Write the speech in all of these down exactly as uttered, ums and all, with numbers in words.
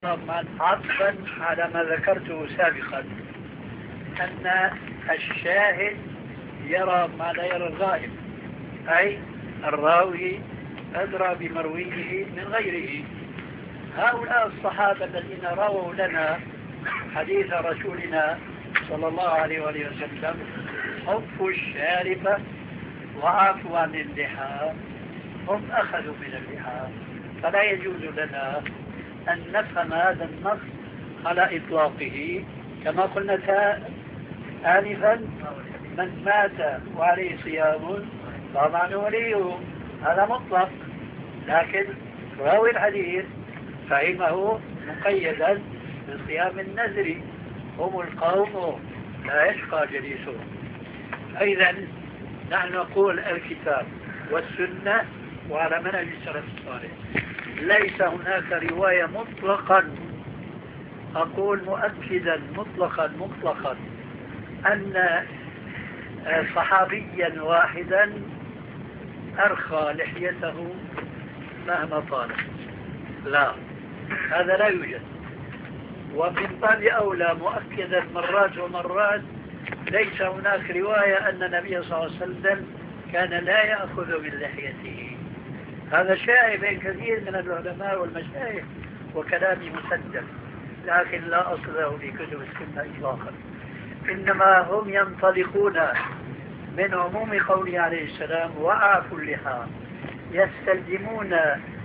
عطفا على ما ذكرته سابقا أن الشاهد يرى ما لا يرى الغائب، أي الراوي أدرى بمرويه من غيره. هؤلاء الصحابة الذين رووا لنا حديث رسولنا صلى الله عليه وآله وسلم حفوا الشارب وعافوا عن اللحى، هم أخذوا من اللحى، فلا يجوز لنا أن نفهم هذا النص على إطلاقه. كما قلنا آنفا من مات وعليه صيام طبعا وليه، هذا مطلق، لكن راوي الحديث فهمه مقيدا بالصيام النذري، هم القوم لا يشقى جليسهم. إذا نحن نقول الكتاب والسنة وعلى منهج السلف الصالح، ليس هناك رواية مطلقا، أقول مؤكدا مطلقا مطلقا أن صحابيا واحدا أرخى لحيته مهما طالت، لا، هذا لا يوجد. ومن باب أولى مؤكدا مرات ومرات ليس هناك رواية أن النبي صلى الله عليه وسلم كان لا يأخذ من لحيته. هذا شائع بين كثير من العلماء والمشايخ وكلامي مسدد، لكن لا أصل له في كتب السنة إطلاقا. إنما هم ينطلقون من عموم قوله عليه السلام وعافوا اللحى، يستلزمون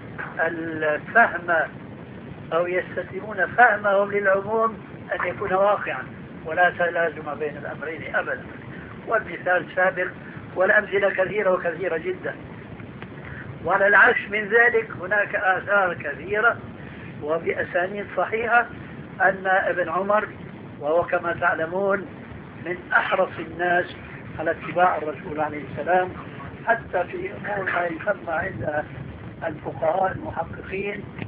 الفهم أو يستلزمون فهمهم للعموم أن يكون واقعا، ولا تلازم بين الأمرين أبدا. والمثال سابق والأمثلة كثيرة وكثيرة جدا. وعلى العكس من ذلك هناك آثار كثيرة وبأسانيد صحيحة أن ابن عمر، وهو كما تعلمون من أحرص الناس على اتباع الرسول عليه السلام، حتى في أمور ما يسمى عند الفقهاء المحققين